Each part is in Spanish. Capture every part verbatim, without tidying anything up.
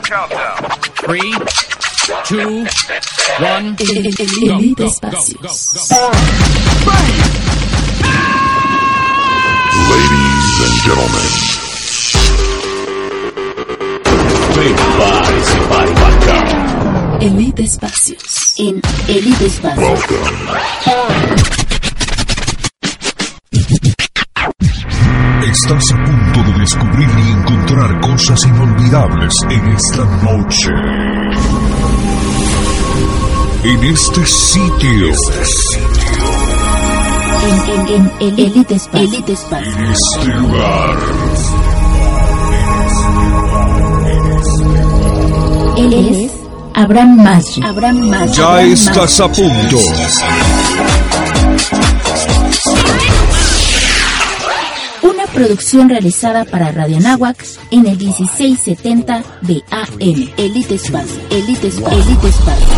Three, two, one. Elite Espacios. Ladies and gentlemen, prepárese para embarcar. Elite Espacios. En Elite Espacios. Estás a punto de descubrir y encontrar cosas inolvidables en esta noche. En este sitio. Este sitio. En, en, en Elite Espacios. Elite Espacios. En este lugar. Él es Abraham Maggi. Abraham Maggi. Ya Abraham estás Maggi. a punto. Una producción realizada para Radio Anáhuac en el dieciséis setenta de A M. Elite Espacio. Elite Espacio. Elite Espacio.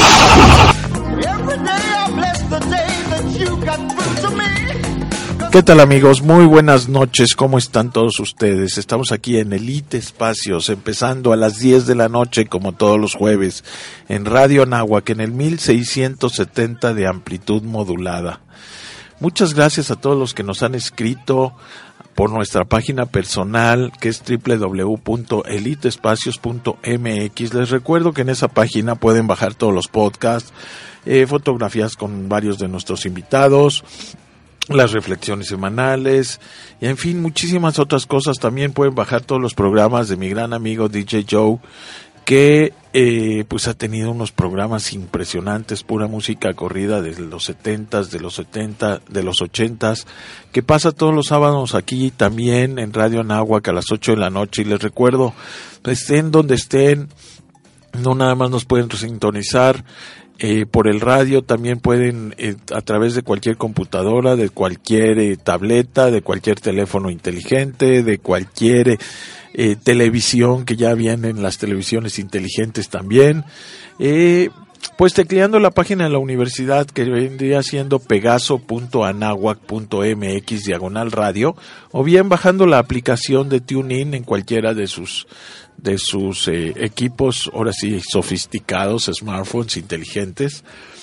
¿Qué tal, amigos? Muy buenas noches, ¿cómo están todos ustedes? Estamos aquí en Elite Espacios, empezando a las diez de la noche, como todos los jueves, en Radio Anáhuac, en el mil seiscientos setenta de amplitud modulada. Muchas gracias a todos los que nos han escrito por nuestra página personal, que es doble u doble u doble u punto elite espacios punto m x. Les recuerdo que en esa página pueden bajar todos los podcasts, eh, fotografías con varios de nuestros invitados, las reflexiones semanales, y en fin, muchísimas otras cosas. También pueden bajar todos los programas de mi gran amigo D J Joe, que eh, pues ha tenido unos programas impresionantes, pura música corrida de los setentas, de los setenta, de los ochentas, que pasa todos los sábados aquí también en Radio Anáhuac a las ocho de la noche. Y les recuerdo, estén donde estén, no nada más nos pueden sintonizar Eh, por el radio, también pueden eh, a través de cualquier computadora, de cualquier eh, tableta, de cualquier teléfono inteligente, de cualquier eh, televisión, que ya vienen las televisiones inteligentes también, eh, pues tecleando la página de la universidad, que vendría siendo pegaso punto anáhuac punto m x diagonal radio, o bien bajando la aplicación de TuneIn en cualquiera de sus de sus eh, equipos, ahora sí, sofisticados, smartphones inteligentes,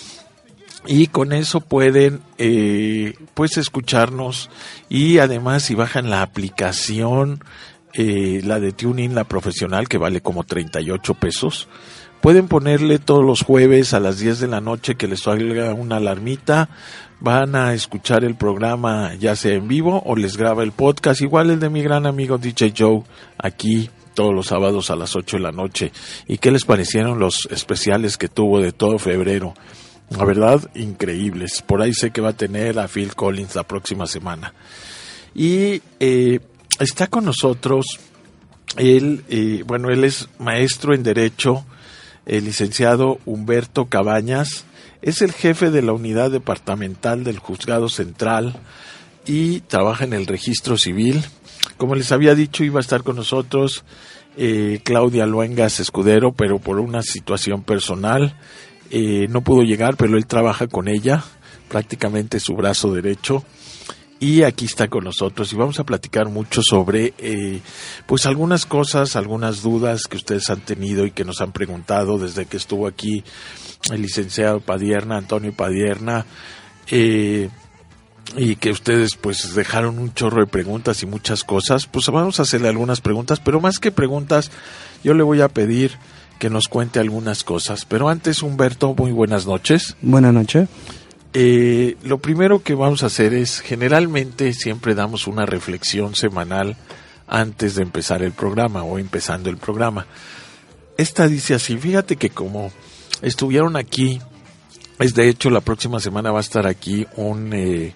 y con eso pueden eh, pues escucharnos. Y además, si bajan la aplicación, eh, la de TuneIn, la profesional, que vale como treinta y ocho pesos, pueden ponerle todos los jueves a las diez de la noche que les salga una alarmita. Van a escuchar el programa ya sea en vivo o les graba el podcast, igual el de mi gran amigo D J Joe, aquí todos los sábados a las ocho de la noche. ¿Y qué les parecieron los especiales que tuvo de todo febrero? La verdad, increíbles. Por ahí sé que va a tener a Phil Collins la próxima semana. Y eh, está con nosotros, él, eh, bueno, él es maestro en Derecho, el licenciado Humberto Cabañas, es el jefe de la unidad departamental del Juzgado Central y trabaja en el Registro Civil. Como les había dicho, iba a estar con nosotros eh, Claudia Luengas Escudero, pero por una situación personal eh, no pudo llegar, pero él trabaja con ella, prácticamente su brazo derecho, y aquí está con nosotros y vamos a platicar mucho sobre eh, pues algunas cosas, algunas dudas que ustedes han tenido y que nos han preguntado desde que estuvo aquí el licenciado Padierna, Antonio Padierna, eh, y que ustedes pues dejaron un chorro de preguntas y muchas cosas. Pues vamos a hacerle algunas preguntas, pero más que preguntas, yo le voy a pedir que nos cuente algunas cosas. Pero antes, Humberto, muy buenas noches. Buenas noches. Eh, lo primero que vamos a hacer es, generalmente siempre damos una reflexión semanal antes de empezar el programa o empezando el programa. Esta dice así: fíjate que como estuvieron aquí, es de hecho la próxima semana va a estar aquí un eh,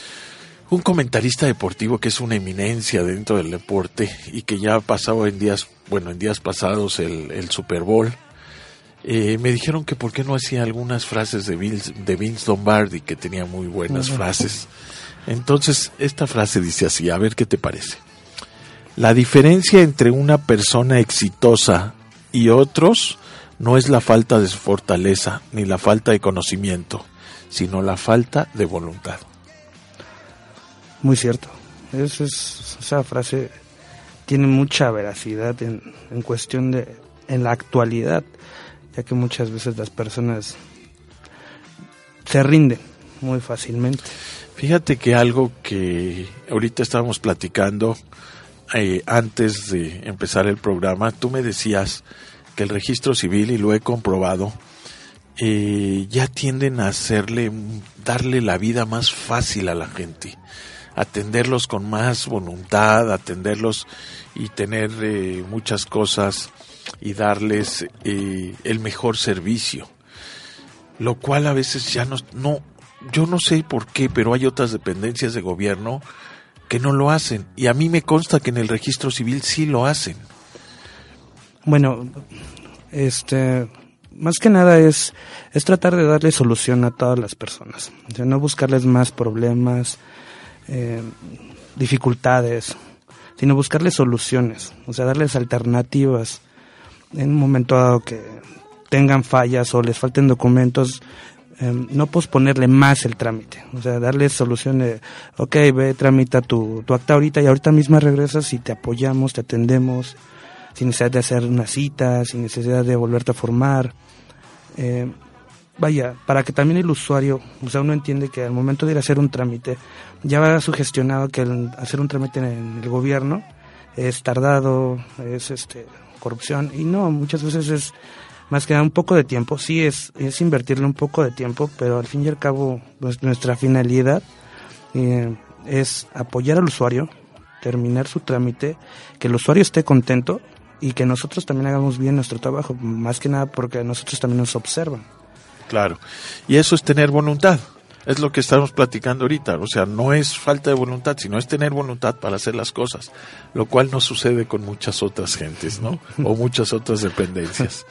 un comentarista deportivo que es una eminencia dentro del deporte y que ya ha pasado en días, bueno, en días pasados el, el Super Bowl. Eh, me dijeron que por qué no hacía algunas frases de Vince, de Vince Lombardi, que tenía muy buenas uh-huh. frases. Entonces, esta frase dice así, a ver qué te parece. La diferencia entre una persona exitosa y otros no es la falta de fortaleza ni la falta de conocimiento, sino la falta de voluntad. Muy cierto. Eso es, esa frase tiene mucha veracidad en, en cuestión de en la actualidad, ya que muchas veces las personas se rinden muy fácilmente. Fíjate que algo que ahorita estábamos platicando eh, antes de empezar el programa, tú me decías que el registro civil, y lo he comprobado, eh, ya tienden a hacerle, darle la vida más fácil a la gente, atenderlos con más voluntad, atenderlos y tener eh, muchas cosas y darles eh, el mejor servicio, lo cual a veces ya no, no, yo no sé por qué, pero hay otras dependencias de gobierno que no lo hacen, y a mí me consta que en el registro civil sí lo hacen. Bueno, este, más que nada es, es tratar de darle solución a todas las personas, o sea, no buscarles más problemas, eh, dificultades, sino buscarles soluciones, o sea, darles alternativas en un momento dado que tengan fallas o les falten documentos. Eh, no posponerle más el trámite, o sea, darles soluciones. Ok, ve, tramita tu, tu acta ahorita y ahorita misma regresas y te apoyamos, te atendemos, sin necesidad de hacer una cita, sin necesidad de volverte a formar. Eh, vaya, para que también el usuario, o sea, uno entiende que al momento de ir a hacer un trámite, ya va sugestionado que el hacer un trámite en el gobierno es tardado, es este corrupción, y no, muchas veces es más que nada un poco de tiempo. Sí, es, es invertirle un poco de tiempo, pero al fin y al cabo pues, nuestra finalidad eh, es apoyar al usuario, terminar su trámite, que el usuario esté contento y que nosotros también hagamos bien nuestro trabajo, más que nada porque a nosotros también nos observan. Claro, y eso es tener voluntad, es lo que estamos platicando ahorita, o sea, no es falta de voluntad, sino es tener voluntad para hacer las cosas, lo cual no sucede con muchas otras gentes, ¿no? O muchas otras dependencias.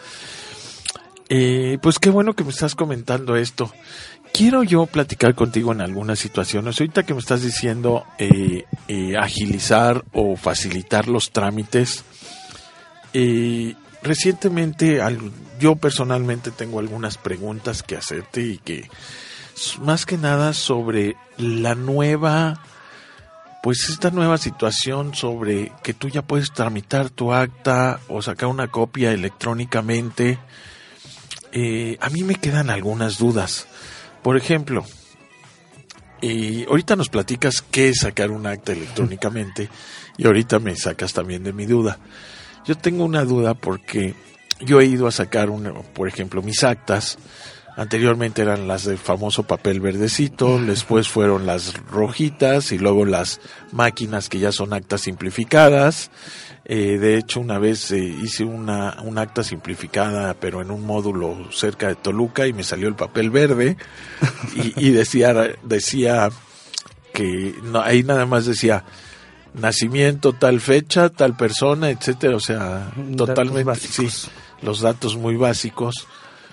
Eh, pues qué bueno que me estás comentando esto. Quiero yo platicar contigo en algunas situaciones. Ahorita que me estás diciendo eh, eh, agilizar o facilitar los trámites, eh, recientemente al, yo personalmente tengo algunas preguntas que hacerte y que más que nada sobre la nueva, pues esta nueva situación sobre que tú ya puedes tramitar tu acta o sacar una copia electrónicamente. Eh, a mí me quedan algunas dudas. Por ejemplo, eh, ahorita nos platicas qué es sacar un acta electrónicamente y ahorita me sacas también de mi duda. Yo tengo una duda porque yo he ido a sacar, una, por ejemplo, mis actas. Anteriormente eran las del famoso papel verdecito, después fueron las rojitas y luego las máquinas que ya son actas simplificadas. Eh, de hecho, una vez eh, hice una un acta simplificada, pero en un módulo cerca de Toluca, y me salió el papel verde y, y decía decía que no, ahí nada más decía nacimiento, tal fecha, tal persona, etcétera. O sea, totalmente, sí, los datos muy básicos.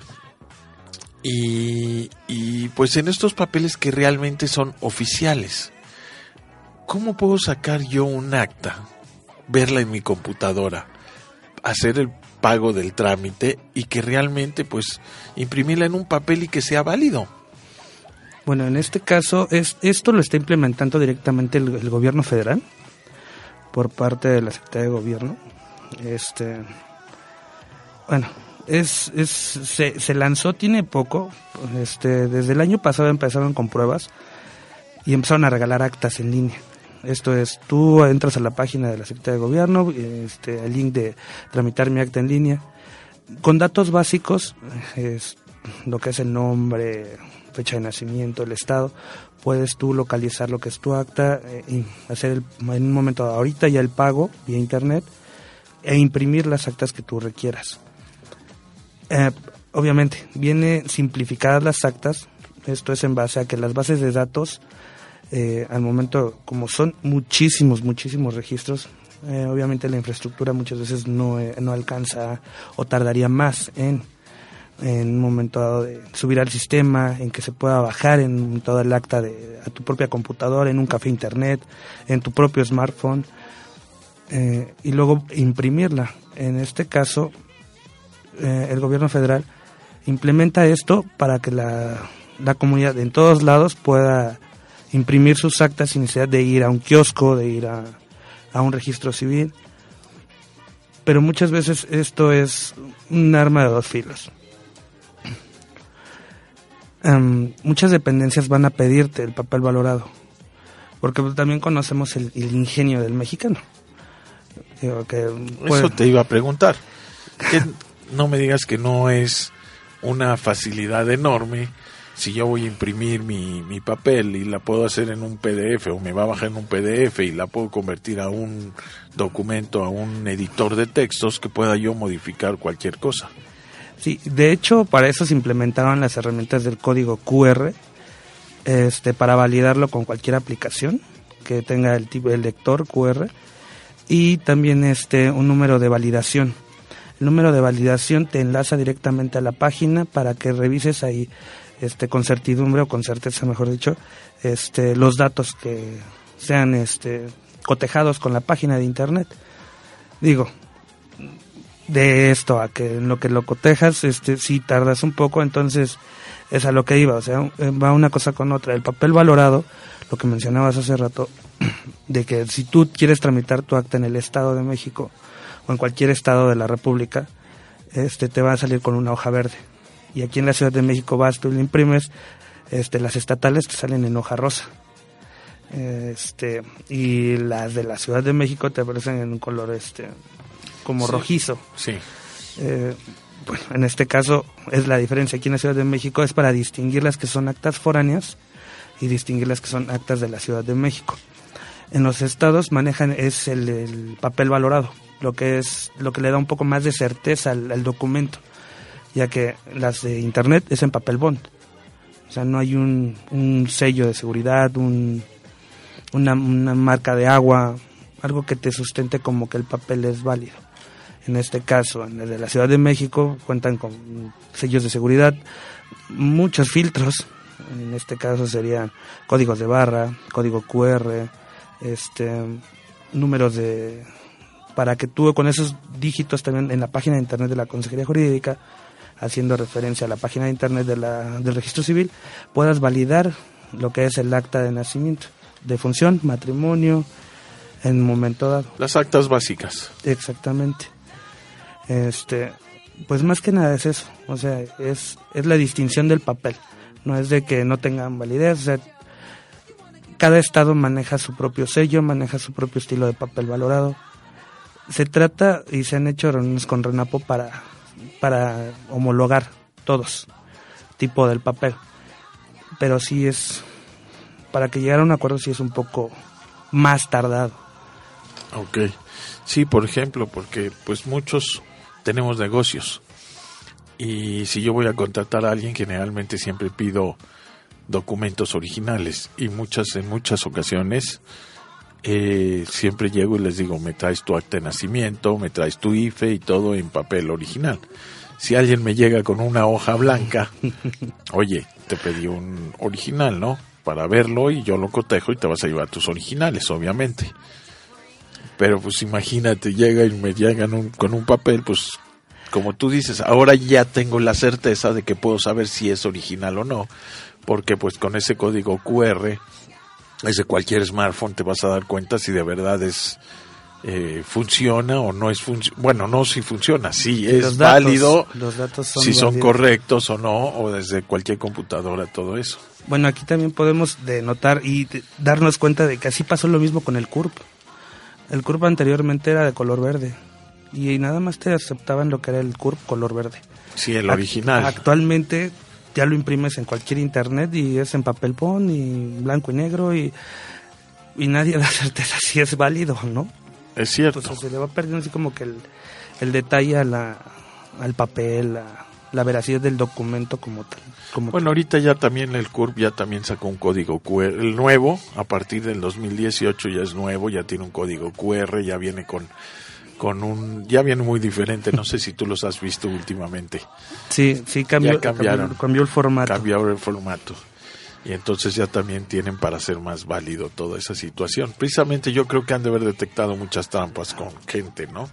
Y, y pues en estos papeles que realmente son oficiales, ¿cómo puedo sacar yo un acta, verla en mi computadora, hacer el pago del trámite y que realmente pues imprimirla en un papel y que sea válido? Bueno, en este caso es esto lo está implementando directamente el, el gobierno federal por parte de la Secretaría de Gobierno. Este, bueno, es es se, se lanzó tiene poco, este desde el año pasado empezaron con pruebas y empezaron a regalar actas en línea. Esto es, tú entras a la página de la Secretaría de Gobierno, este, el link de tramitar mi acta en línea, con datos básicos, es lo que es el nombre, fecha de nacimiento, el estado, puedes tú localizar lo que es tu acta, eh, y hacer el, en un momento ahorita ya el pago vía internet e imprimir las actas que tú requieras. Eh, obviamente, viene simplificadas las actas, esto es en base a que las bases de datos, Eh, al momento, como son muchísimos, muchísimos registros, eh, obviamente la infraestructura muchas veces no, eh, no alcanza o tardaría más en, en un momento dado de subir al sistema, en que se pueda bajar en todo el acta de, a tu propia computadora, en un café internet, en tu propio smartphone, eh, y luego imprimirla. En este caso, eh, el gobierno federal implementa esto para que la, la comunidad en todos lados pueda imprimir sus actas sin necesidad de ir a un kiosco, de ir a, a un registro civil. pero muchas veces esto es un arma de dos filos. Um, muchas dependencias van a pedirte el papel valorado, porque también conocemos el, el ingenio del mexicano. Digo, que puede... Eso te iba a preguntar. Que no me digas que no es una facilidad enorme si yo voy a imprimir mi, mi papel y la puedo hacer en un P D F, o me va a bajar en un P D F y la puedo convertir a un documento, a un editor de textos, que pueda yo modificar cualquier cosa. Sí, de hecho, para eso se implementaron las herramientas del código Q R, este, para validarlo con cualquier aplicación que tenga el tipo el lector Q R, y también este un número de validación. El número de validación te enlaza directamente a la página para que revises ahí, este, con certidumbre o con certeza, mejor dicho, este, los datos que sean, este, cotejados con la página de internet. Digo, de esto a que en lo que lo cotejas, este, si tardas un poco, entonces es a lo que iba, o sea, va una cosa con otra. El papel valorado, lo que mencionabas hace rato, de que si tú quieres tramitar tu acta en el Estado de México o en cualquier estado de la República, este, te va a salir con una hoja verde. Y aquí en la Ciudad de México vas, tú le imprimes, este, las estatales te salen en hoja rosa. Este, y las de la Ciudad de México te aparecen en un color, este, como sí, rojizo. Sí. Eh, bueno, en este caso es la diferencia. Aquí en la Ciudad de México es para distinguir las que son actas foráneas y distinguir las que son actas de la Ciudad de México. En los estados manejan es el, el papel valorado, lo que es lo que le da un poco más de certeza al, al documento, ya que las de internet es en papel bond. O sea, no hay un, un sello de seguridad, un, una, una marca de agua, algo que te sustente como que el papel es válido. En este caso, en el de la Ciudad de México, cuentan con sellos de seguridad, muchos filtros. En este caso serían códigos de barra, código Q R, este, números de, para que tú con esos dígitos también en la página de internet de la Consejería Jurídica, haciendo referencia a la página de internet de la, del Registro Civil, puedas validar lo que es el acta de nacimiento, de función, matrimonio, en un momento dado. Las actas básicas. Exactamente. Este, pues más que nada es eso, o sea, es, es la distinción del papel, no es de que no tengan validez, o sea, cada estado maneja su propio sello, maneja su propio estilo de papel valorado. Se trata, y se han hecho reuniones con RENAPO para, para homologar todos tipo del papel, pero sí es, para que llegara a un acuerdo sí es un poco más tardado. Ok, sí, por ejemplo, porque pues muchos tenemos negocios y si yo voy a contratar a alguien, generalmente siempre pido documentos originales y muchas en muchas ocasiones eh, siempre llego y les digo, me traes tu acta de nacimiento, me traes tu I F E y todo en papel original. Si alguien me llega con una hoja blanca, oye, te pedí un original, ¿no? Para verlo y yo lo cotejo y te vas a llevar tus originales, obviamente. Pero pues imagínate, llega y me llegan un, con un papel, pues como tú dices, ahora ya tengo la certeza de que puedo saber si es original o no, porque pues con ese código Q R, desde cualquier smartphone te vas a dar cuenta si de verdad es eh, funciona o no es func- bueno, no si funciona, si es los datos, válido, los datos son si son válidos. correctos o no, o desde cualquier computadora, todo eso. Bueno, aquí también podemos denotar y de, darnos cuenta de que así pasó lo mismo con el C U R P. El C U R P anteriormente era de color verde y nada más te aceptaban lo que era el C U R P color verde. Sí, el original. Actualmente ya lo imprimes en cualquier internet y es en papel bond y blanco y negro y, y nadie da certeza si es válido o no. Es cierto. Entonces se le va perdiendo así como que el, el detalle a la, al papel, la, la veracidad del documento como tal. Como bueno, tal. ahorita ya también el C U R P ya también sacó un código Q R, el nuevo, a partir del dos mil dieciocho ya es nuevo, ya tiene un código Q R, ya viene con con un, ya viene muy diferente, no sé si tú los has visto últimamente. Sí, sí cambió, ya cambiaron, cambió, cambió el formato. Cambió el formato. Y entonces ya también tienen para hacer más válido toda esa situación. Precisamente yo creo que han de haber detectado muchas trampas con gente, ¿no?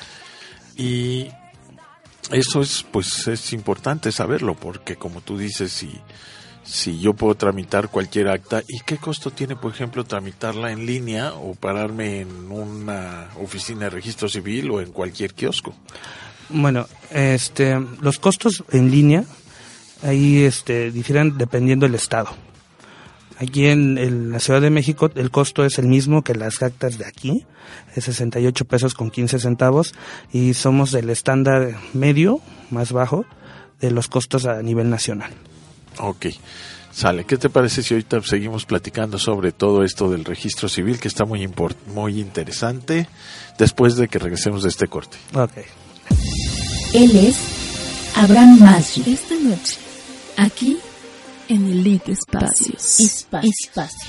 Y eso es, pues, es importante saberlo, porque como tú dices, si, si yo puedo tramitar cualquier acta y qué costo tiene, por ejemplo, tramitarla en línea o pararme en una oficina de registro civil o en cualquier kiosco. Bueno, este, los costos en línea ahí este, difieren dependiendo del estado. Aquí en, en la Ciudad de México el costo es el mismo que las actas de aquí, es sesenta y ocho pesos con quince centavos y somos del estándar medio, más bajo, de los costos a nivel nacional. Ok, sale. ¿Qué te parece si ahorita seguimos platicando sobre todo esto del registro civil, que está muy import- muy interesante, después de que regresemos de este corte? Ok. Él es Abraham Masri. Esta noche, aquí en Elite Espacios. Espacio. Espacio.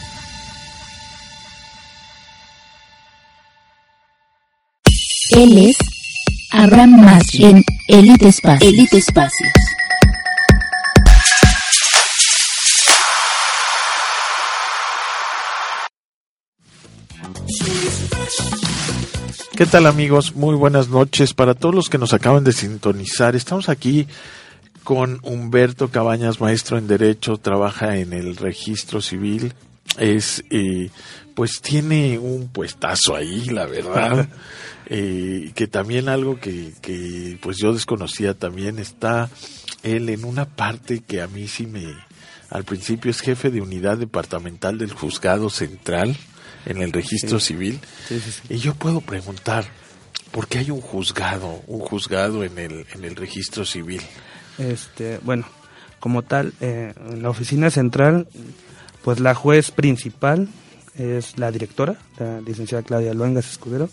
Él es Abraham Masri en Elite Espacios. Elite Espacios. ¿Qué tal, amigos? Muy buenas noches. Para todos los que nos acaban de sintonizar, estamos aquí con Humberto Cabañas, maestro en Derecho, trabaja en el registro civil, es eh, pues tiene un puestazo ahí, la verdad, eh, que también algo que, que pues yo desconocía también, está él en una parte que a mí sí me, al principio es jefe de unidad departamental del Juzgado Central en el registro sí. civil, sí, sí, sí. Y yo puedo preguntar, ¿por qué hay un juzgado, un juzgado en el, en el registro civil? Este, bueno, como tal, eh, en la oficina central, pues la juez principal es la directora, la licenciada Claudia Luengas Escudero,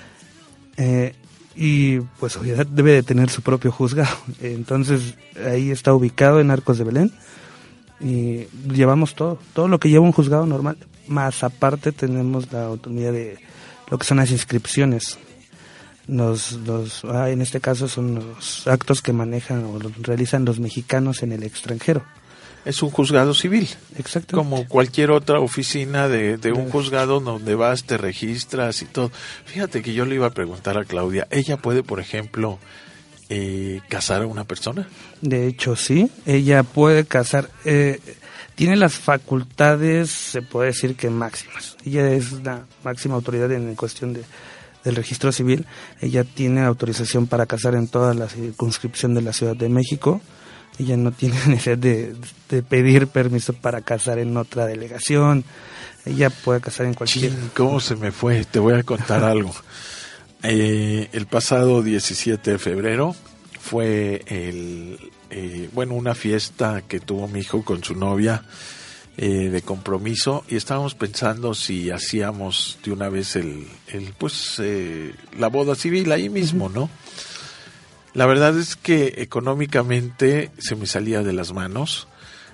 eh, y pues obviamente debe de tener su propio juzgado. Entonces ahí está ubicado en Arcos de Belén y llevamos todo, todo lo que lleva un juzgado normal, más aparte tenemos la autonomía de lo que son las inscripciones. Los, los, ah, en este caso son los actos que manejan o los realizan los mexicanos en el extranjero. Es un juzgado civil. Exacto. Como cualquier otra oficina de, de un juzgado donde vas, te registras y todo. Fíjate que yo le iba a preguntar a Claudia, ¿ella puede, por ejemplo, eh, casar a una persona? De hecho, sí, ella puede casar. Eh, tiene las facultades, se puede decir que máximas. Ella es la máxima autoridad en cuestión de del registro civil. Ella tiene autorización para casar en toda la circunscripción de la Ciudad de México. Ella no tiene necesidad de, de pedir permiso para casar en otra delegación. Ella puede casar en cualquier... Chin, ¿cómo se me fue? Te voy a contar algo. Eh, el pasado diecisiete de febrero fue el eh, bueno una fiesta que tuvo mi hijo con su novia eh, de compromiso, y estábamos pensando si hacíamos de una vez el, el pues eh, la boda civil ahí mismo, ¿no? La verdad es que económicamente se me salía de las manos,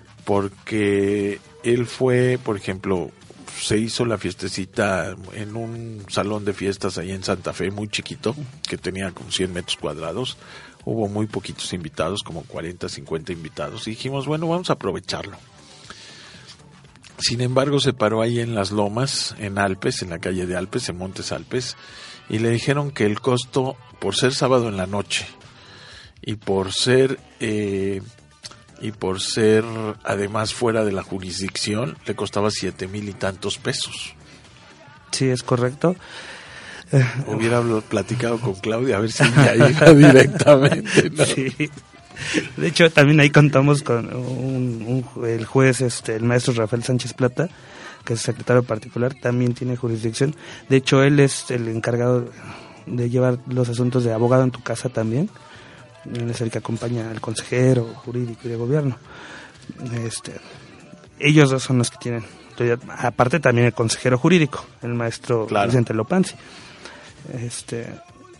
porque él fue, por ejemplo, se hizo la fiestecita en un salón de fiestas ahí en Santa Fe, muy chiquito, que tenía como cien metros cuadrados. Hubo muy poquitos invitados, como cuarenta, cincuenta invitados, y dijimos, bueno, vamos a aprovecharlo. Sin embargo, se paró ahí en Las Lomas, en Alpes, en la calle de Alpes, en Montes Alpes, y le dijeron que el costo, por ser sábado en la noche, y por ser eh, y por ser además fuera de la jurisdicción, le costaba siete mil y tantos pesos. Sí, es correcto. Hubiera platicado con Claudia a ver si ya iba directamente, ¿no? Sí. De hecho, también ahí contamos con un, un, el juez, este, el maestro Rafael Sánchez Plata, que es secretario particular, también tiene jurisdicción. De hecho, él es el encargado de llevar los asuntos de abogado en tu casa también. Él es el que acompaña al consejero jurídico y de gobierno. Este, ellos dos son los que tienen autoridad. Aparte también el consejero jurídico, el maestro claro. Vicente Lopanzi. Este,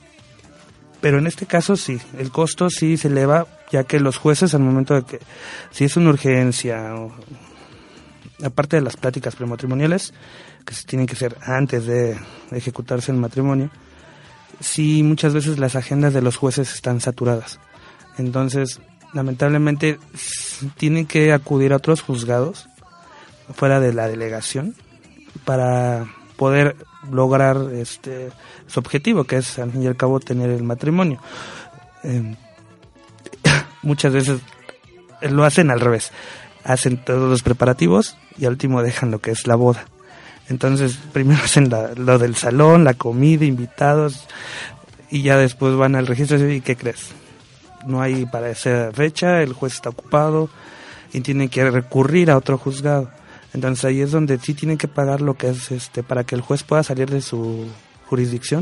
pero en este caso sí, el costo sí se eleva, ya que los jueces al momento de que, si es una urgencia, o, aparte de las pláticas prematrimoniales, que se tienen que hacer antes de ejecutarse el matrimonio, sí, muchas veces las agendas de los jueces están saturadas. Entonces, lamentablemente, tienen que acudir a otros juzgados fuera de la delegación para poder lograr este su objetivo, que es al fin y al cabo tener el matrimonio. Eh, muchas veces lo hacen al revés. hacen todos los preparativos y al último dejan lo que es la boda. Entonces primero hacen la, lo del salón, la comida, invitados, y ya después van al registro civil. ¿Y qué crees? No hay para esa fecha, el juez está ocupado y tienen que recurrir a otro juzgado. Entonces ahí es donde sí tienen que pagar lo que es este para que el juez pueda salir de su jurisdicción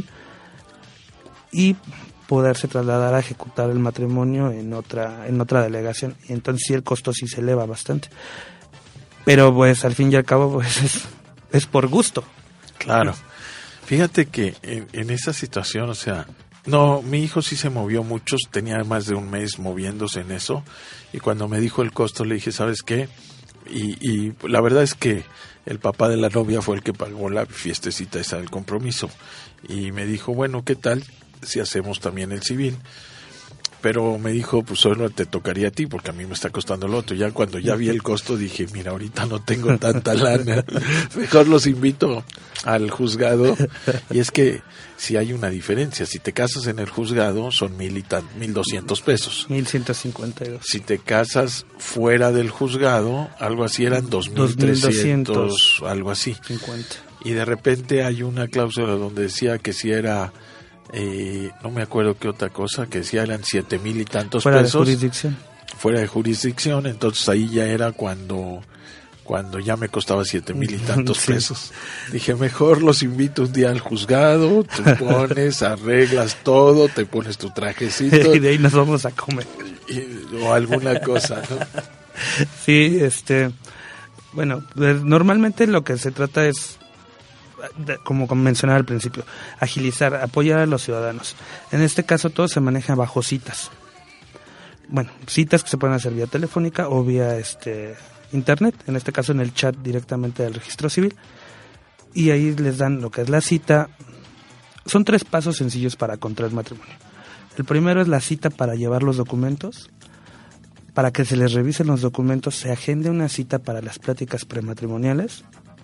y poderse trasladar a ejecutar el matrimonio en otra en otra delegación. Y entonces sí el costo sí se eleva bastante. Pero pues al fin y al cabo pues es, es por gusto. Claro. Fíjate que en, en esa situación, o sea, no, mi hijo sí se movió mucho, tenía más de un mes moviéndose en eso, y cuando me dijo el costo le dije, ¿sabes qué? Y, y la verdad es que el papá de la novia fue el que pagó la fiestecita esa del compromiso, y me dijo, bueno, ¿qué tal si hacemos también el civil? Pero me dijo, pues solo te tocaría a ti, porque a mí me está costando el otro. Ya cuando ya vi el costo dije, mira, ahorita no tengo tanta lana, mejor los invito al juzgado. Y es que si hay una diferencia, si te casas en el juzgado son mil y tan, mil doscientos pesos. Mil ciento cincuenta y dos. Si te casas fuera del juzgado, algo así eran dos mil trescientos, algo así. cincuenta. Y de repente hay una cláusula donde decía que si era... Eh, no me acuerdo qué otra cosa, que decía eran siete mil y tantos fuera pesos. Fuera de jurisdicción. Fuera de jurisdicción, entonces ahí ya era cuando cuando ya me costaba siete mil y tantos sí. pesos. Dije, mejor los invito un día al juzgado, tú pones, arreglas todo, te pones tu trajecito. Y de ahí nos vamos a comer. Y, o alguna cosa, ¿no? Sí, este, bueno, normalmente lo que se trata es, como mencionaba al principio, agilizar, apoyar a los ciudadanos. En este caso todo se maneja bajo citas. Bueno, citas que se pueden hacer vía telefónica o vía este internet, en este caso en el chat directamente del registro civil, y ahí les dan lo que es la cita. Son tres pasos sencillos para contraer matrimonio. El primero es la cita para llevar los documentos, para que se les revisen los documentos, se agende una cita para las pláticas prematrimoniales.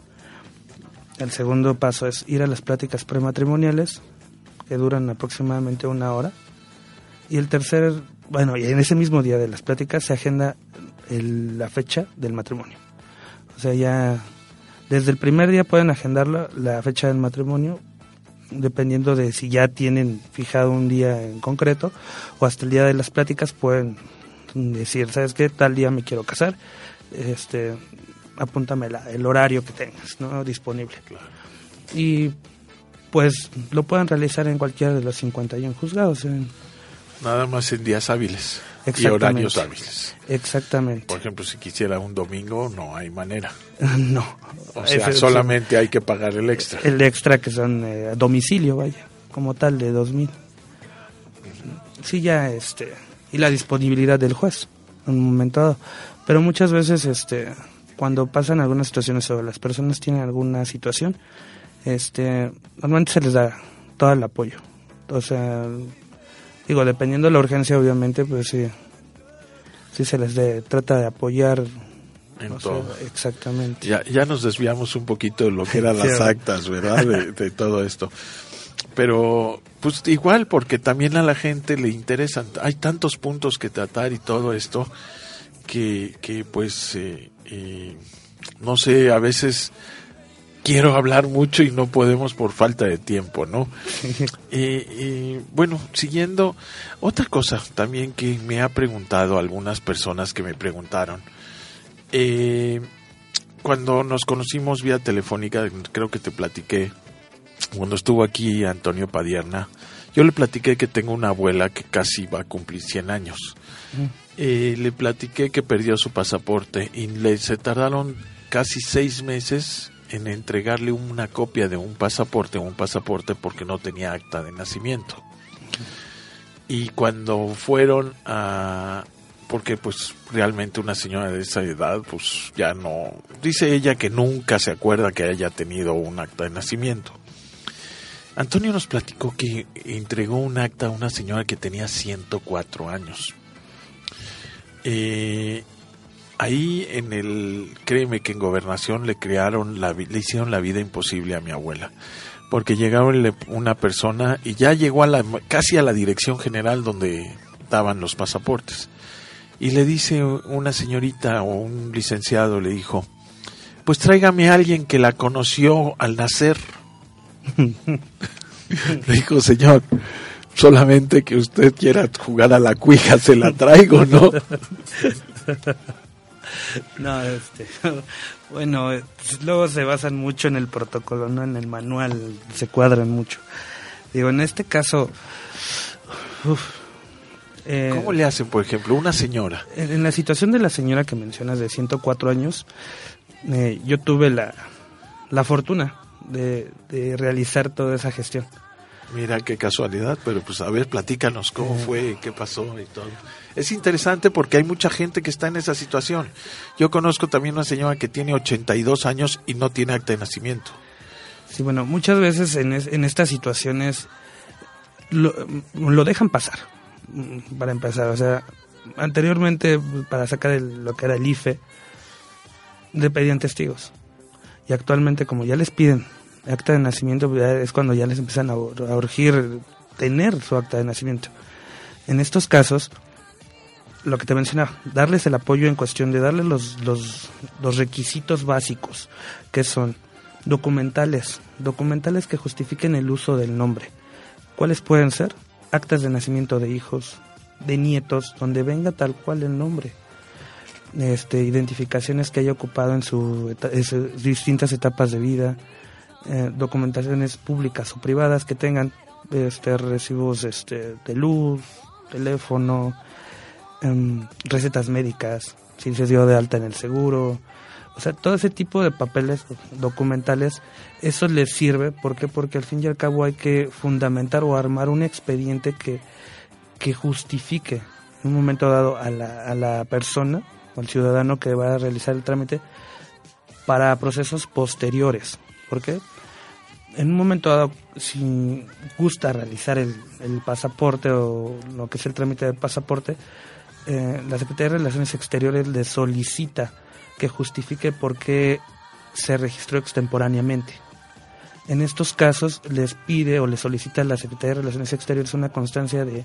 El segundo paso es ir a las pláticas prematrimoniales, que duran aproximadamente una hora. Y el tercer, bueno, y en ese mismo día de las pláticas se agenda el, la fecha del matrimonio. O sea, ya desde el primer día pueden agendarlo, la fecha del matrimonio, dependiendo de si ya tienen fijado un día en concreto, o hasta el día de las pláticas pueden decir, ¿sabes qué? Tal día me quiero casar, este... apúntame la, el horario que tengas, ¿no? Disponible. Claro. Y pues lo pueden realizar en cualquiera de los cincuenta y uno juzgados. En... Nada más en días hábiles y horarios hábiles. Exactamente. Por ejemplo, si quisiera un domingo, no hay manera. No. O sea, es, solamente hay que pagar el extra. El extra que son eh, a domicilio, vaya, como tal, de dos mil. Uh-huh. Sí, ya, este... y la disponibilidad del juez, en un momento dado. Pero muchas veces, este... cuando pasan algunas situaciones o las personas tienen alguna situación, este, normalmente se les da todo el apoyo. O sea, digo, dependiendo de la urgencia, obviamente, pues sí, sí se les de, trata de apoyar. En todo. Sea, exactamente. Ya, ya nos desviamos un poquito de lo que eran las actas, ¿verdad? De, de todo esto. Pero, pues igual, porque también a la gente le interesan. Hay tantos puntos que tratar y todo esto que, que pues... Eh, Eh, no sé, a veces quiero hablar mucho y no podemos por falta de tiempo, ¿no? eh, eh, bueno, siguiendo, otra cosa también que me ha preguntado algunas personas que me preguntaron, eh, cuando nos conocimos vía telefónica, creo que te platiqué, cuando estuvo aquí Antonio Padierna, yo le platiqué que tengo una abuela que casi va a cumplir cien años. Mm. Eh, le platiqué que perdió su pasaporte y le se tardaron casi seis meses en entregarle una copia de un pasaporte, un pasaporte porque no tenía acta de nacimiento. Y cuando fueron a... porque pues realmente una señora de esa edad pues ya no... dice ella que nunca se acuerda que haya tenido un acta de nacimiento. Antonio nos platicó que entregó un acta a una señora que tenía ciento cuatro años. Eh, ahí en el, créeme que en Gobernación le crearon, la, le hicieron la vida imposible a mi abuela, porque llegaron una persona y ya llegó a la, casi a la dirección general donde daban los pasaportes, y le dice una señorita o un licenciado, le dijo, pues tráigame a alguien que la conoció al nacer. Le dijo, señor, solamente que usted quiera jugar a la cuija se la traigo, ¿no? No, este, bueno, pues luego se basan mucho en el protocolo, no en el manual, se cuadran mucho. Digo, en este caso, uf, eh, ¿cómo le hacen, por ejemplo, una señora? En, en la situación de la señora que mencionas de ciento cuatro años, eh, yo tuve la, la fortuna de, de realizar toda esa gestión. Mira qué casualidad, pero pues a ver, platícanos cómo fue, qué pasó y todo. Es interesante porque hay mucha gente que está en esa situación. Yo conozco también una señora que tiene ochenta y dos años y no tiene acta de nacimiento. Sí, bueno, muchas veces en, es, en estas situaciones lo, lo dejan pasar, para empezar. O sea, anteriormente para sacar el, lo que era el I F E, le pedían testigos. Y actualmente como ya les piden acta de nacimiento, es cuando ya les empiezan a, a urgir tener su acta de nacimiento. En estos casos, lo que te mencionaba, darles el apoyo en cuestión de darles los, los, los requisitos básicos, que son documentales, documentales que justifiquen el uso del nombre. ¿Cuáles pueden ser? Actas de nacimiento de hijos, de nietos, donde venga tal cual el nombre. Este, identificaciones que haya ocupado en, su, en sus distintas etapas de vida. Eh, documentaciones públicas o privadas que tengan este, recibos este, de luz, teléfono, eh, recetas médicas, si se dio de alta en el seguro, o sea, todo ese tipo de papeles documentales, eso les sirve. ¿Por qué? Porque al fin y al cabo hay que fundamentar o armar un expediente que, que justifique en un momento dado a la, a la persona o al ciudadano que va a realizar el trámite para procesos posteriores. ¿Por qué? En un momento dado, si gusta realizar el, el pasaporte o lo que es el trámite del pasaporte, eh, la Secretaría de Relaciones Exteriores le solicita que justifique por qué se registró extemporáneamente. En estos casos les pide o le solicita a la Secretaría de Relaciones Exteriores una constancia de,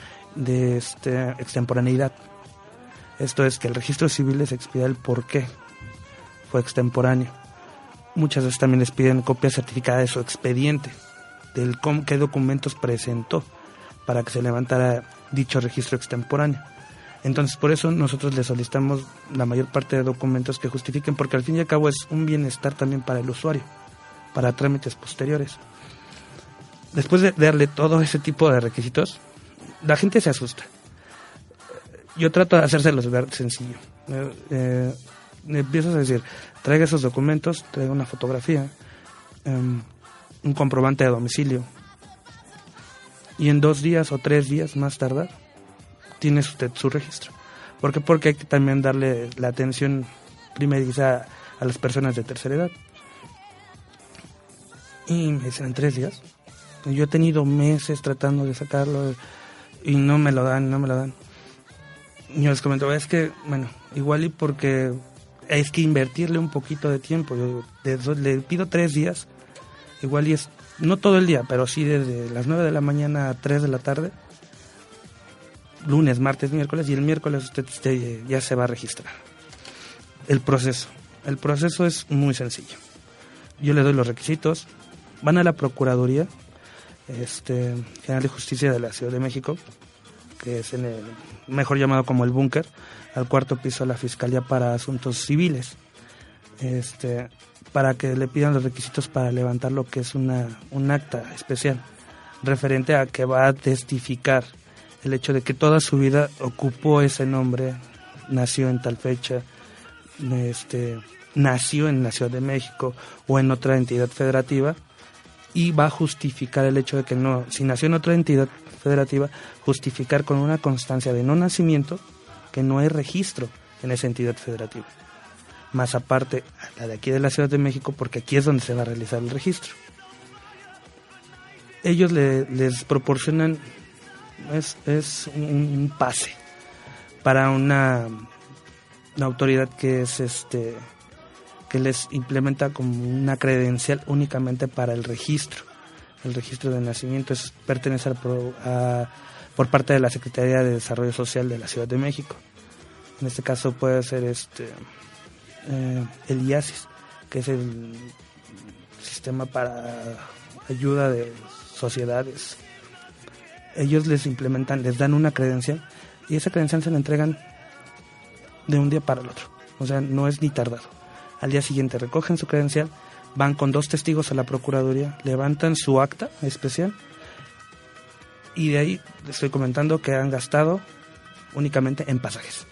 de este, extemporaneidad. Esto es que el registro civil les expida el por qué fue extemporáneo. Muchas veces también les piden copia certificada de su expediente, del com, qué documentos presentó para que se levantara dicho registro extemporáneo. Entonces, por eso nosotros les solicitamos la mayor parte de documentos que justifiquen, porque al fin y al cabo es un bienestar también para el usuario, para trámites posteriores. Después de darle todo ese tipo de requisitos, la gente se asusta. Yo trato de hacérselos ver sencillo. Eh, eh, empiezas a decir, traiga esos documentos, traiga una fotografía, um, un comprobante de domicilio, y en dos días o tres días más tardar tiene usted su registro. ¿Por qué? Porque hay que también darle la atención primeriza a las personas de tercera edad. Y me dicen, en tres días. Yo he tenido meses tratando de sacarlo y no me lo dan, no me lo dan. Yo les comento, es que, bueno, igual y porque es que invertirle un poquito de tiempo. Yo le, le pido tres días, igual y es, no todo el día, pero sí desde las nueve de la mañana a tres de la tarde, lunes, martes, miércoles, y el miércoles usted, usted ya se va a registrar. El proceso. El proceso es muy sencillo. Yo le doy los requisitos, van a la Procuraduría este, General de Justicia de la Ciudad de México, que es en el mejor llamado como el búnker, al cuarto piso de la Fiscalía para Asuntos Civiles, este, para que le pidan los requisitos para levantar lo que es una un acta especial, referente a que va a testificar el hecho de que toda su vida ocupó ese nombre, nació en tal fecha, este, nació en la Ciudad de México o en otra entidad federativa, y va a justificar el hecho de que no, si nació en otra entidad federativa, justificar con una constancia de no nacimiento que no hay registro en esa entidad federativa. Más aparte, la de aquí de la Ciudad de México, porque aquí es donde se va a realizar el registro. Ellos le, les proporcionan, es, es un, un pase para una, una autoridad que es este que les implementa como una credencial únicamente para el registro. El registro de nacimiento es, pertenece a, a, por parte de la Secretaría de Desarrollo Social de la Ciudad de México. En este caso puede ser este eh, el I A S I S, que es el sistema para ayuda de sociedades. Ellos les implementan, les dan una credencial y esa credencial se la entregan de un día para el otro. O sea, no es ni tardado. Al día siguiente recogen su credencial, van con dos testigos a la Procuraduría, levantan su acta especial y de ahí les estoy comentando que han gastado únicamente en pasajes.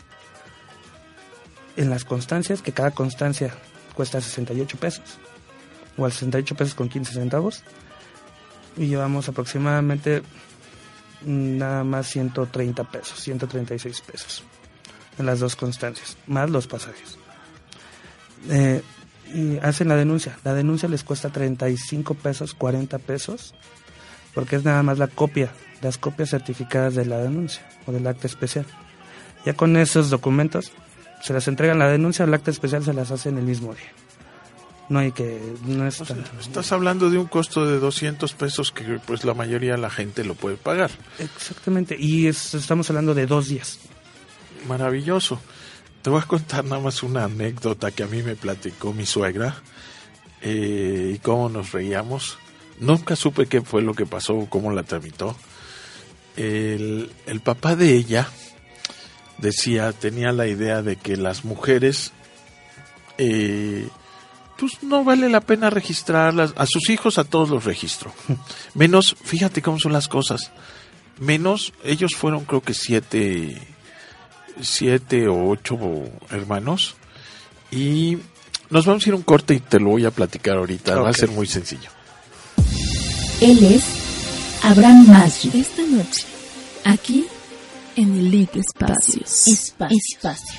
En las constancias, que cada constancia cuesta sesenta y ocho pesos, o al sesenta y ocho pesos con quince centavos, y llevamos aproximadamente nada más ciento treinta pesos, ciento treinta y seis pesos en las dos constancias, más los pasajes. Eh, y hacen la denuncia. La denuncia les cuesta treinta y cinco pesos, cuarenta pesos, porque es nada más la copia, las copias certificadas de la denuncia o del acta especial. Ya con esos documentos se las entregan, la denuncia o el acta especial se las hacen el mismo día. No hay que... No es o sea, tan... Estás hablando de un costo de doscientos pesos que pues la mayoría de la gente lo puede pagar. Exactamente, y es, estamos hablando de dos días. Maravilloso. Te voy a contar nada más una anécdota que a mí me platicó mi suegra eh, y cómo nos reíamos. Nunca supe qué fue lo que pasó o cómo la tramitó. El, el papá de ella decía, tenía la idea de que las mujeres... Eh, pues no vale la pena registrarlas. A sus hijos a todos los registro. Menos, fíjate cómo son las cosas. Menos, ellos fueron creo que siete, siete o ocho hermanos. Y nos vamos a ir a un corte y te lo voy a platicar ahorita. Okay. Va a ser muy sencillo. Él es Abraham Masri. Esta noche, aquí en Elite Espacios. Espacios. Espacios.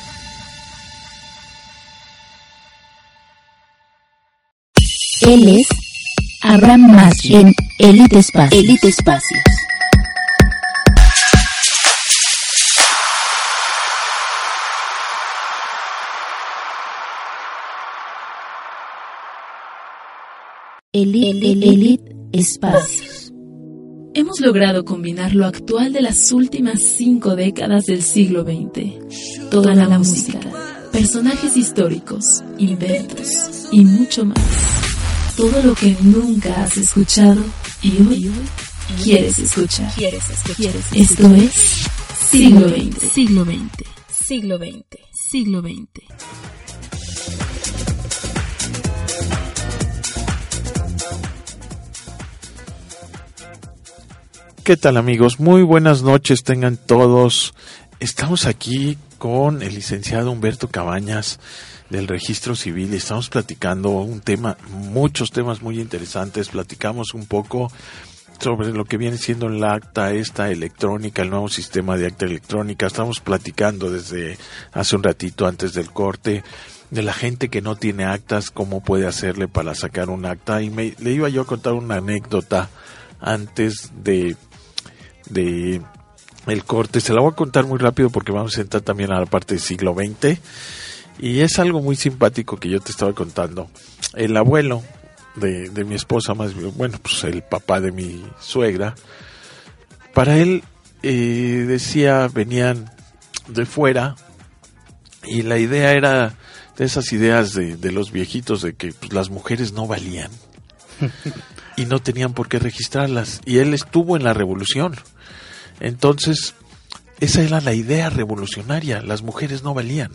Él es Abraham Masri en Elite Espacios. Elite Espacios. Elite, Elite Espacios. Hemos logrado combinar lo actual de las últimas cinco décadas del siglo veinte. Toda la, la música, personajes históricos, inventos y mucho más. Todo lo que nunca has escuchado y hoy quieres escuchar. ¿Quieres escuchar? Esto es Siglo veinte. Siglo veinte. Siglo veinte. Siglo veinte. ¿Qué tal, amigos? Muy buenas noches tengan todos. Estamos aquí con el licenciado Humberto Cabañas del Registro Civil. Estamos platicando un tema, muchos temas muy interesantes. Platicamos un poco sobre lo que viene siendo el acta esta electrónica, el nuevo sistema de acta electrónica. Estamos platicando desde hace un ratito antes del corte de la gente que no tiene actas, cómo puede hacerle para sacar un acta. Y me, le iba yo a contar una anécdota antes de, de el corte. Se la voy a contar muy rápido porque vamos a entrar también a la parte del siglo veinte. Y es algo muy simpático que yo te estaba contando. El abuelo de, de mi esposa, más bueno, pues el papá de mi suegra, para él eh, decía, venían de fuera y la idea era de esas ideas de, de los viejitos de que pues, las mujeres no valían y no tenían por qué registrarlas. Y él estuvo en la revolución. Entonces, esa era la idea revolucionaria, las mujeres no valían.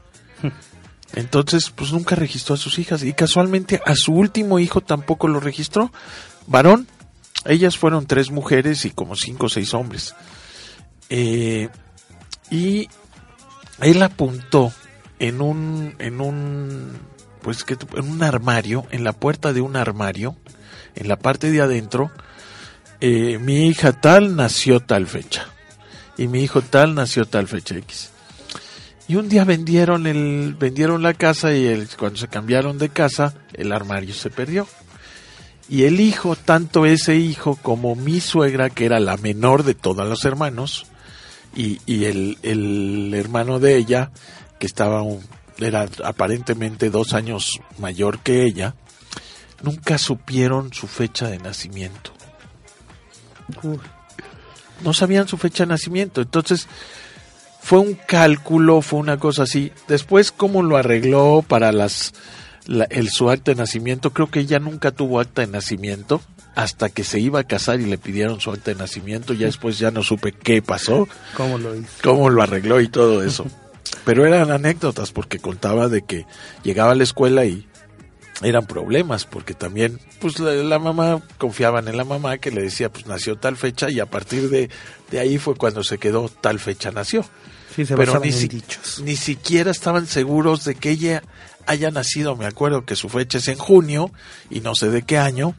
Entonces, pues nunca registró a sus hijas y casualmente a su último hijo tampoco lo registró. Varón, ellas fueron tres mujeres y como cinco o seis hombres. Eh, y él apuntó en un, en un, pues que en un armario, en la puerta de un armario, en la parte de adentro, eh, mi hija tal nació tal fecha y mi hijo tal nació tal fecha X. Y un día vendieron el vendieron la casa y el, cuando se cambiaron de casa, el armario se perdió. Y el hijo, tanto ese hijo como mi suegra, que era la menor de todos los hermanos, y, y el, el hermano de ella, que estaba un, era aparentemente dos años mayor que ella, nunca supieron su fecha de nacimiento. No sabían su fecha de nacimiento. Entonces, fue un cálculo, fue una cosa así. Después, cómo lo arregló para las la, el su acta de nacimiento, creo que ella nunca tuvo acta de nacimiento hasta que se iba a casar y le pidieron su acta de nacimiento. Ya después ya no supe qué pasó, cómo lo hizo, cómo lo arregló y todo eso. Pero eran anécdotas, porque contaba de que llegaba a la escuela y eran problemas, porque también pues la, la mamá, confiaban en la mamá que le decía pues nació tal fecha, y a partir de, de ahí fue cuando se quedó tal fecha nació. Sí, se pero ni, en si, dichos. Ni siquiera estaban seguros de que ella haya nacido. Me acuerdo que su fecha es en junio y no sé de qué año,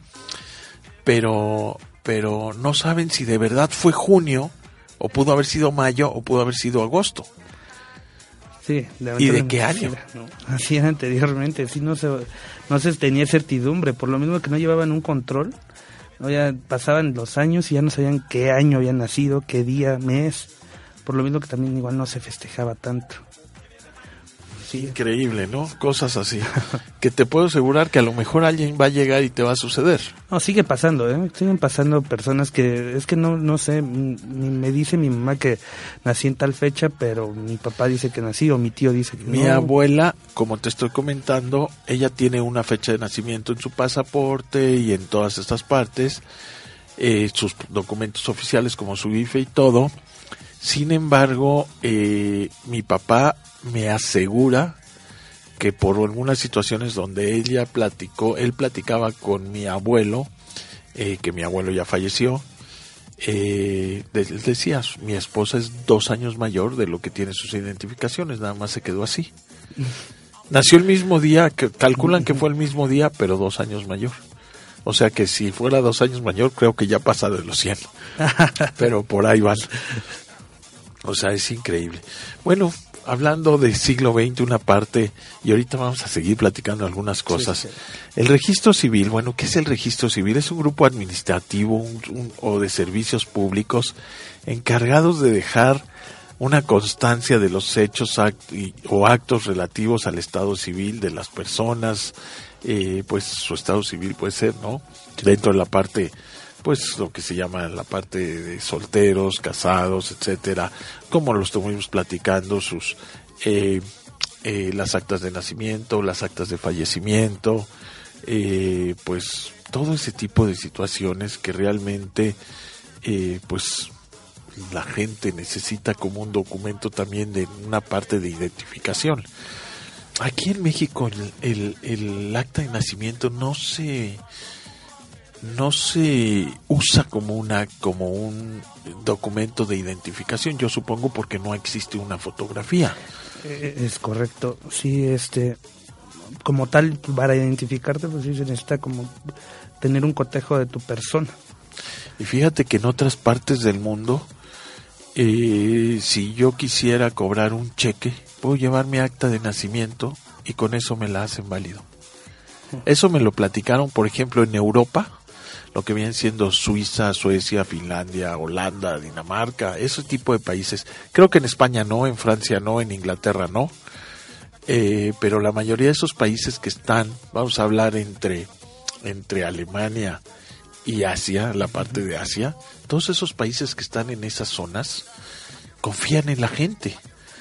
pero pero no saben si de verdad fue junio, o pudo haber sido mayo, o pudo haber sido agosto. Sí, ¿y de qué año? No, así era anteriormente, sí, no se, no se tenía certidumbre, por lo mismo que no llevaban un control, no, ya pasaban los años y ya no sabían qué año habían nacido, qué día, mes, por lo mismo que también igual no se festejaba tanto. Sí. Increíble, ¿no? Cosas así, que te puedo asegurar que a lo mejor alguien va a llegar y te va a suceder. No, sigue pasando, ¿eh? Siguen pasando personas que, es que no no sé, m- me dice mi mamá que nací en tal fecha, pero mi papá dice que nací, o mi tío dice que Mi no. abuela, como te estoy comentando, ella tiene una fecha de nacimiento en su pasaporte y en todas estas partes, eh, sus documentos oficiales como su I F E y todo. Sin embargo, eh, mi papá me asegura que por algunas situaciones donde ella platicó, él platicaba con mi abuelo, eh, que mi abuelo ya falleció, eh, él decía, mi esposa es dos años mayor de lo que tiene sus identificaciones, nada más se quedó así. Nació el mismo día, que calculan que fue el mismo día, pero dos años mayor. O sea que si fuera dos años mayor, creo que ya pasa de los cien. Pero por ahí van. O sea, es increíble. Bueno, hablando del siglo veinte, una parte, y ahorita vamos a seguir platicando algunas cosas. Sí, sí. El registro civil, bueno, ¿qué es el registro civil? Es un grupo administrativo un, un, o de servicios públicos encargados de dejar una constancia de los hechos act y, o actos relativos al estado civil de las personas, eh, pues su estado civil puede ser, ¿no? Dentro de la parte, pues lo que se llama la parte de solteros, casados, etcétera, como lo estuvimos platicando, sus eh, eh, las actas de nacimiento, las actas de fallecimiento, eh, pues todo ese tipo de situaciones que realmente eh, pues la gente necesita como un documento también de una parte de identificación. Aquí en México el, el, el acta de nacimiento no se no se usa como una como un documento de identificación, yo supongo porque no existe una fotografía. Es correcto, sí, este, como tal, para identificarte, pues sí se necesita como tener un cotejo de tu persona. Y fíjate que en otras partes del mundo, eh, si yo quisiera cobrar un cheque, puedo llevar mi acta de nacimiento y con eso me la hacen válido. Eso me lo platicaron, por ejemplo, en Europa, lo que vienen siendo Suiza, Suecia, Finlandia, Holanda, Dinamarca, ese tipo de países. Creo que en España no, en Francia no, en Inglaterra no, eh, pero la mayoría de esos países que están, vamos a hablar entre, entre Alemania y Asia, la parte de Asia, todos esos países que están en esas zonas confían en la gente.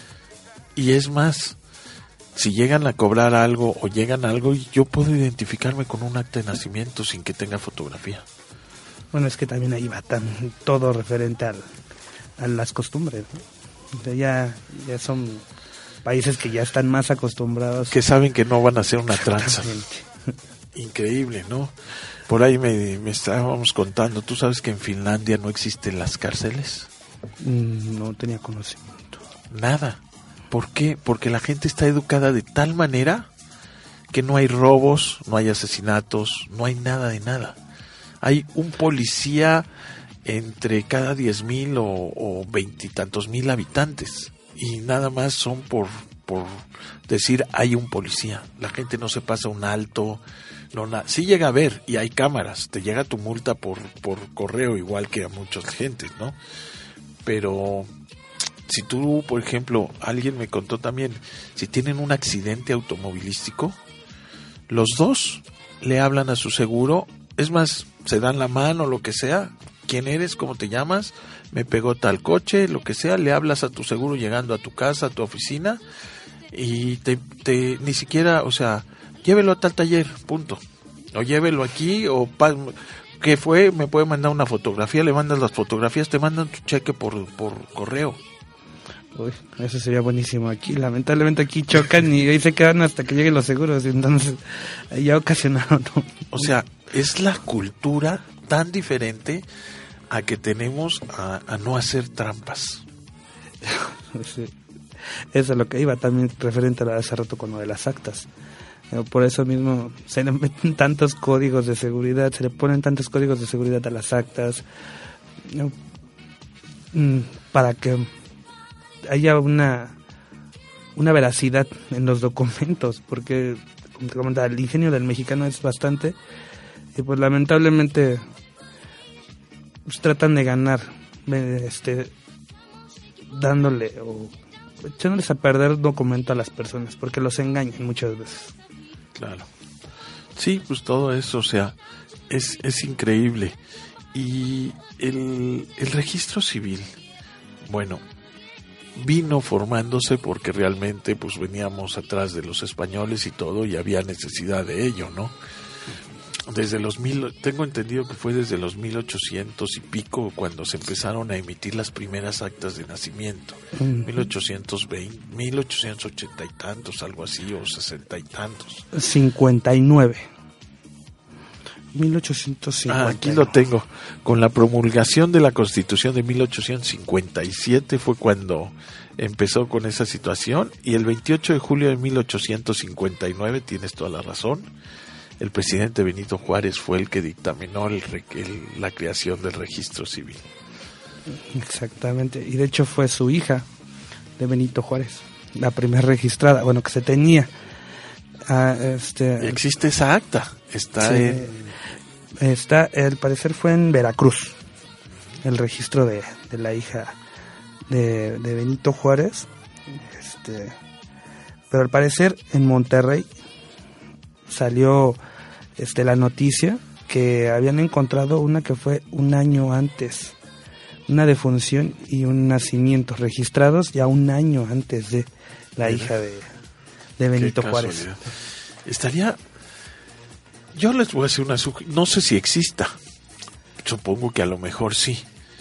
Y es más, si llegan a cobrar algo o llegan a algo, yo puedo identificarme con un acta de nacimiento sin que tenga fotografía. Bueno, es que también ahí va tan, todo referente al, a las costumbres, ¿no? O sea, ya, ya son países que ya están más acostumbrados. Que saben que no van a hacer una tranza. Increíble, ¿no? Por ahí me, me estábamos contando, ¿tú sabes que en Finlandia no existen las cárceles? Mm, no tenía conocimiento. Nada. ¿Por qué? Porque la gente está educada de tal manera que no hay robos, no hay asesinatos, no hay nada de nada. Hay un policía entre cada diez mil o veintitantos mil habitantes y nada más son por, por decir hay un policía. La gente no se pasa un alto, no nada. Sí llega a ver y hay cámaras, te llega tu multa por, por correo igual que a mucha gente, ¿no? Pero si tú, por ejemplo, alguien me contó también, si tienen un accidente automovilístico, los dos le hablan a su seguro, es más, se dan la mano, lo que sea, quién eres, cómo te llamas, me pegó tal coche, lo que sea, le hablas a tu seguro llegando a tu casa, a tu oficina, y te, te ni siquiera, o sea, llévelo a tal taller, punto. O llévelo aquí, o pa, que fue, me puede mandar una fotografía, le mandas las fotografías, te mandan tu cheque por, por correo. Uy, eso sería buenísimo. Aquí, lamentablemente aquí chocan y ahí se quedan hasta que lleguen los seguros, entonces ya ocasionaron, ¿no? O sea, es la cultura tan diferente a que tenemos a, a no hacer trampas. Sí. Eso es lo que iba también referente a hace rato con lo de las actas. Por eso mismo se le meten tantos códigos de seguridad, se le ponen tantos códigos de seguridad a las actas, ¿no? Para que haya una una veracidad en los documentos, porque como te comentaba, el ingenio del mexicano es bastante, y pues lamentablemente pues, tratan de ganar este dándole o echándoles a perder el documento a las personas, porque los engañan muchas veces. Claro. Sí, pues todo eso, o sea, es, es increíble. Y el, el registro civil, bueno, vino formándose porque realmente pues veníamos atrás de los españoles y todo, y había necesidad de ello, ¿no? Desde los mil, tengo entendido que fue desde los mil ochocientos y pico cuando se empezaron a emitir las primeras actas de nacimiento. Uh-huh. mil ochocientos veinte, mil ochocientos ochenta y tantos, algo así, o sesenta y tantos. cincuenta y nueve. mil ochocientos cincuenta. Ah, aquí lo tengo. Con la promulgación de la Constitución de mil ochocientos cincuenta y siete fue cuando empezó con esa situación, y el veintiocho de julio de mil ochocientos cincuenta y nueve, tienes toda la razón, el presidente Benito Juárez fue el que dictaminó el, el, la creación del registro civil. Exactamente, y de hecho fue su hija de Benito Juárez, la primera registrada, bueno, que se tenía. Ah, este, existe esa acta, está sí, en... Está, al parecer fue en Veracruz, el registro de, de la hija de, de Benito Juárez, este, pero al parecer en Monterrey salió este la noticia que habían encontrado una que fue un año antes, una defunción y un nacimiento registrados ya un año antes de la Mira, hija de, de Benito Juárez. Estaría, yo les voy a hacer una suge- no sé si exista, supongo que a lo mejor sí.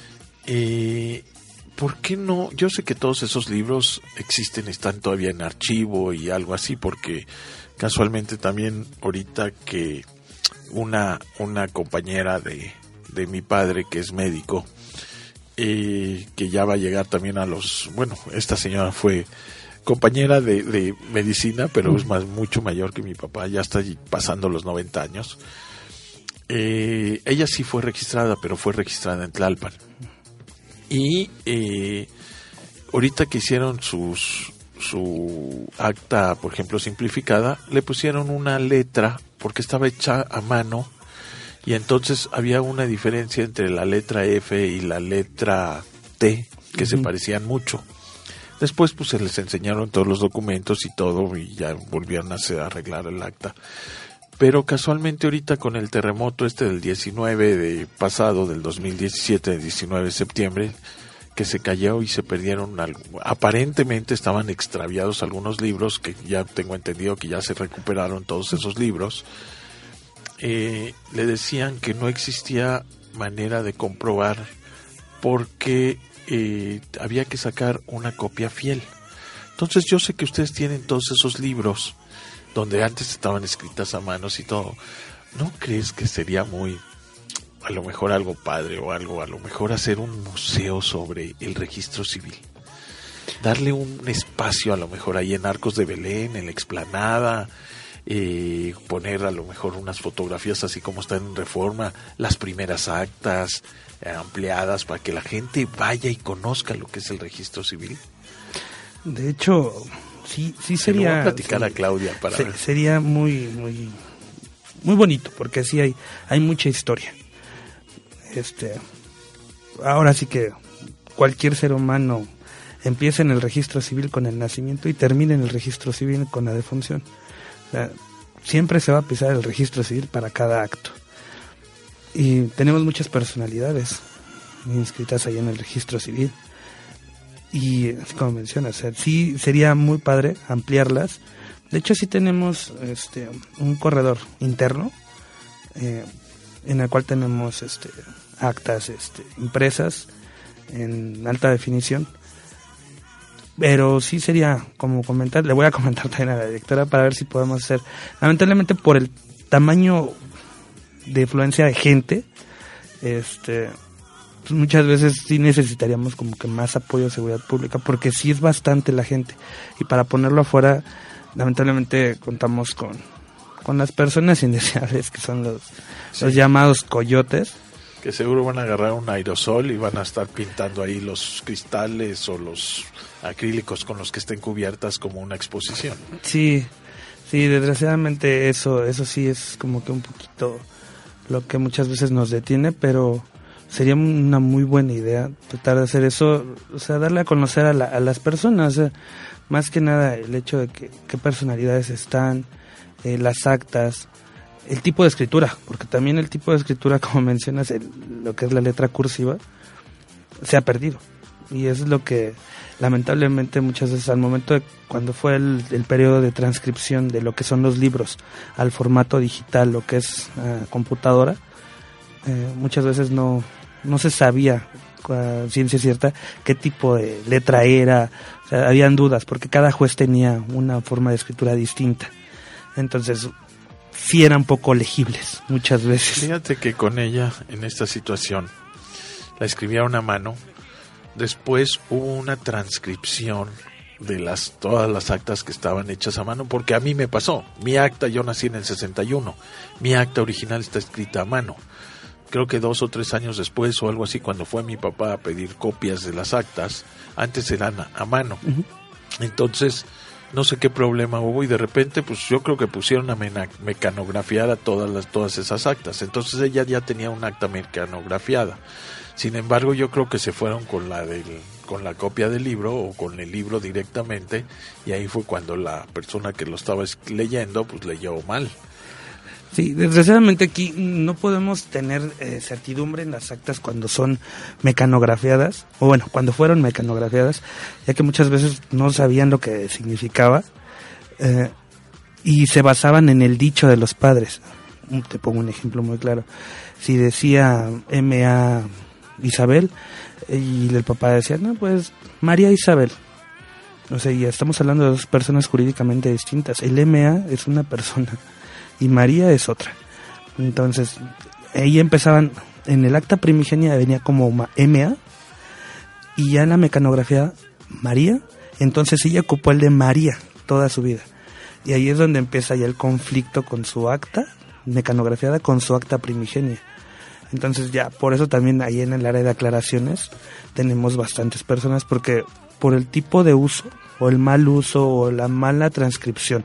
Eh, ¿Por qué no? Yo sé que todos esos libros existen, están todavía en archivo y algo así, porque casualmente también ahorita que una una compañera de, de mi padre, que es médico, eh, que ya va a llegar también a los... Bueno, esta señora fue compañera de, de medicina, pero es más mucho mayor que mi papá, ya está pasando los noventa años. Eh, ella sí fue registrada, pero fue registrada en Tlalpan. Y eh, ahorita que hicieron sus... su acta, por ejemplo, simplificada, le pusieron una letra porque estaba hecha a mano, y entonces había una diferencia entre la letra F y la letra T que uh-huh. se parecían mucho. Después pues se les enseñaron todos los documentos y todo, y ya volvieron a hacer, a arreglar el acta. Pero casualmente ahorita con el terremoto este del diecinueve de pasado, del dos mil diecisiete, del diecinueve de septiembre, que se cayó y se perdieron, algo. Aparentemente estaban extraviados algunos libros, que ya tengo entendido que ya se recuperaron todos esos libros. Eh, le decían que no existía manera de comprobar porque eh, había que sacar una copia fiel. Entonces yo sé que ustedes tienen todos esos libros donde antes estaban escritas a manos y todo. ¿No crees que sería muy... a lo mejor algo padre o algo, a lo mejor hacer un museo sobre el registro civil? Darle un espacio a lo mejor ahí en Arcos de Belén, en la explanada, eh, poner a lo mejor unas fotografías así como están en Reforma, las primeras actas eh, ampliadas para que la gente vaya y conozca lo que es el registro civil. De hecho, sí, sí sería... Se lo voy a platicar sí, a Claudia para se, ver. Sería muy, muy, muy bonito, porque sí hay, hay mucha historia. Este, ahora sí que cualquier ser humano empieza en el registro civil con el nacimiento y termina en el registro civil con la defunción. O sea, siempre se va a pisar el registro civil para cada acto. Y tenemos muchas personalidades inscritas ahí en el registro civil. Y como mencionas, o sea, sí sería muy padre ampliarlas. De hecho, sí tenemos este un corredor interno eh, en el cual tenemos este actas este impresas en alta definición. Pero sí sería, como comentar, le voy a comentar también a la directora para ver si podemos hacer. Lamentablemente, por el tamaño de afluencia de gente, este pues muchas veces sí necesitaríamos como que más apoyo de seguridad pública, porque sí es bastante la gente. Y para ponerlo afuera, lamentablemente contamos con, con las personas indeseables, que son los, sí. los llamados coyotes. Que seguro van a agarrar un aerosol y van a estar pintando ahí los cristales o los acrílicos con los que estén cubiertas como una exposición. Sí, sí, desgraciadamente eso, eso sí es como que un poquito lo que muchas veces nos detiene, pero sería una muy buena idea tratar de hacer eso, o sea, darle a conocer a, la, a las personas, o sea, más que nada el hecho de que qué personalidades están, eh, las actas, el tipo de escritura, porque también el tipo de escritura, como mencionas, el, lo que es la letra cursiva, se ha perdido. Y eso es lo que, lamentablemente, muchas veces al momento de cuando fue el, el periodo de transcripción de lo que son los libros al formato digital, lo que es uh, computadora, eh, muchas veces no, no se sabía, a ciencia cierta, qué tipo de letra era. O sea, habían dudas, porque cada juez tenía una forma de escritura distinta. Entonces, sí eran poco legibles muchas veces. Fíjate que con ella, en esta situación, la escribieron a mano. Después hubo una transcripción de las todas las actas que estaban hechas a mano, porque a mí me pasó. Mi acta, yo nací en el sesenta y uno. Mi acta original está escrita a mano. Creo que dos o tres años después o algo así, cuando fue mi papá a pedir copias de las actas, antes eran a, a mano. Uh-huh. Entonces, no sé qué problema hubo y de repente, pues yo creo que pusieron a mena- mecanografiar a todas las todas esas actas. Entonces ella ya tenía un acta mecanografiada. Sin embargo, yo creo que se fueron con la del, con la copia del libro o con el libro directamente, y ahí fue cuando la persona que lo estaba leyendo, pues leyó mal. Sí, desgraciadamente aquí no podemos tener eh, certidumbre en las actas cuando son mecanografiadas, o bueno, cuando fueron mecanografiadas, ya que muchas veces no sabían lo que significaba eh, y se basaban en el dicho de los padres. Te pongo un ejemplo muy claro. Si decía M A Isabel y el papá decía, no, pues María Isabel. O sea, ya estamos hablando de dos personas jurídicamente distintas. El M A es una persona y María es otra. Entonces, ahí empezaban, en el acta primigenia venía como M A, y ya en la mecanografía María, entonces ella ocupó el de María toda su vida. Y ahí es donde empieza ya el conflicto con su acta mecanografiada, con su acta primigenia. Entonces ya, por eso también ahí en el área de aclaraciones tenemos bastantes personas, porque por el tipo de uso, o el mal uso, o la mala transcripción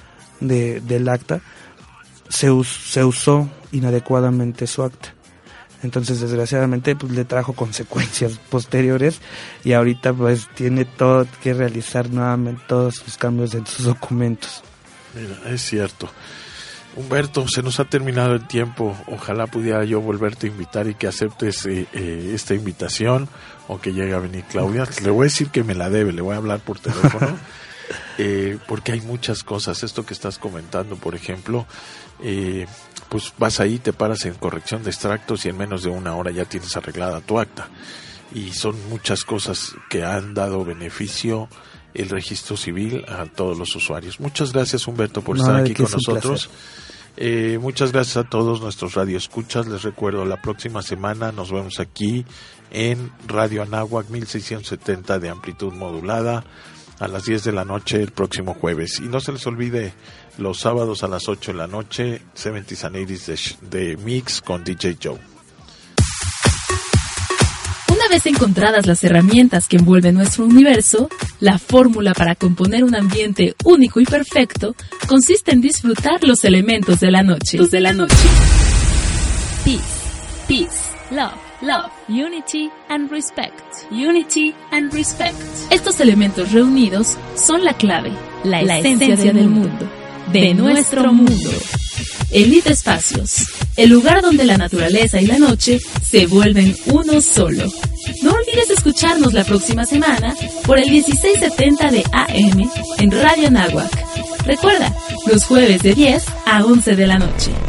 de, del acta, Se, us, se usó inadecuadamente su acta. Entonces, desgraciadamente, pues le trajo consecuencias posteriores, y ahorita pues tiene todo que realizar nuevamente todos sus cambios en sus documentos. Mira, es cierto. Humberto, se nos ha terminado el tiempo. Ojalá pudiera yo volverte a invitar y que aceptes eh, eh, esta invitación, o que llegue a venir Claudia. Le voy a decir que me la debe, le voy a hablar por teléfono. Eh, porque hay muchas cosas. Esto que estás comentando, por ejemplo, eh, pues vas ahí, te paras en corrección de extractos y en menos de una hora ya tienes arreglada tu acta. Y son muchas cosas que han dado beneficio el registro civil a todos los usuarios. Muchas gracias, Humberto, por no, estar aquí con nosotros. Eh, muchas gracias a todos nuestros radioescuchas. Les recuerdo, la próxima semana nos vemos aquí en Radio Anáhuac mil seiscientos setenta de amplitud modulada, a las diez de la noche el próximo jueves. Y no se les olvide, los sábados a las ocho de la noche, setenta and eighties de, de Mix con D J Joe. Una vez encontradas las herramientas que envuelven nuestro universo, la fórmula para componer un ambiente único y perfecto consiste en disfrutar los elementos de la noche. Los de la noche. Peace, peace, love, love, unity and respect, unity and respect. Estos elementos reunidos son la clave, la, la esencia, esencia del mundo, de, de nuestro mundo. mundo. Elite Espacios, el lugar donde la naturaleza y la noche se vuelven uno solo. No olvides escucharnos la próxima semana por el dieciséis setenta de A M en Radio Anáhuac. Recuerda, los jueves de diez a once de la noche.